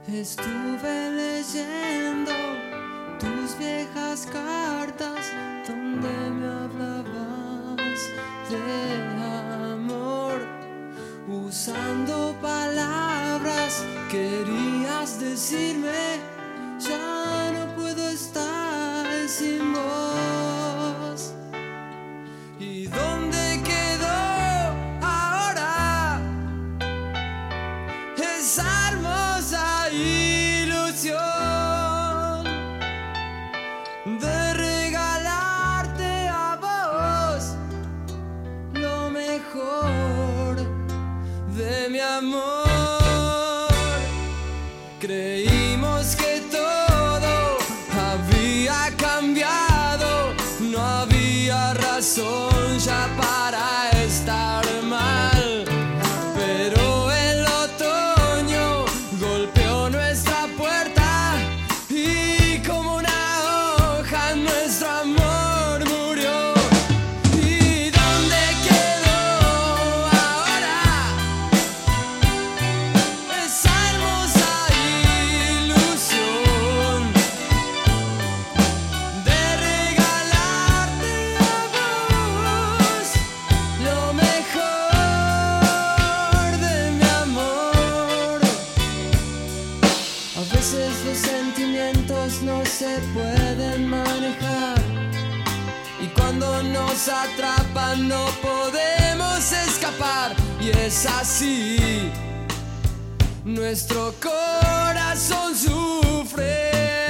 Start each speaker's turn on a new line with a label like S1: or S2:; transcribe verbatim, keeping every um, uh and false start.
S1: Estuve leyendo tus viejas cartas donde me hablabas de amor, usando palabras querías decirme, ya no puedo estar sin vos. ¿Y dónde quedó ahora esa hermosa ilusión de regalarte a vos lo mejor de mi amor? Creímos que todo había cambiado, no había razón ya para estar mal, pero el otoño golpeó nuestra puerta y como una hoja nuestro amor murió. ¿Y dónde quedó ahora esa hermosa ilusión de regalarte a vos lo mejor de mi amor? A veces los sentimientos no se pueden manejar y cuando nos atrapan no podemos escapar, y es así, nuestro corazón sufre.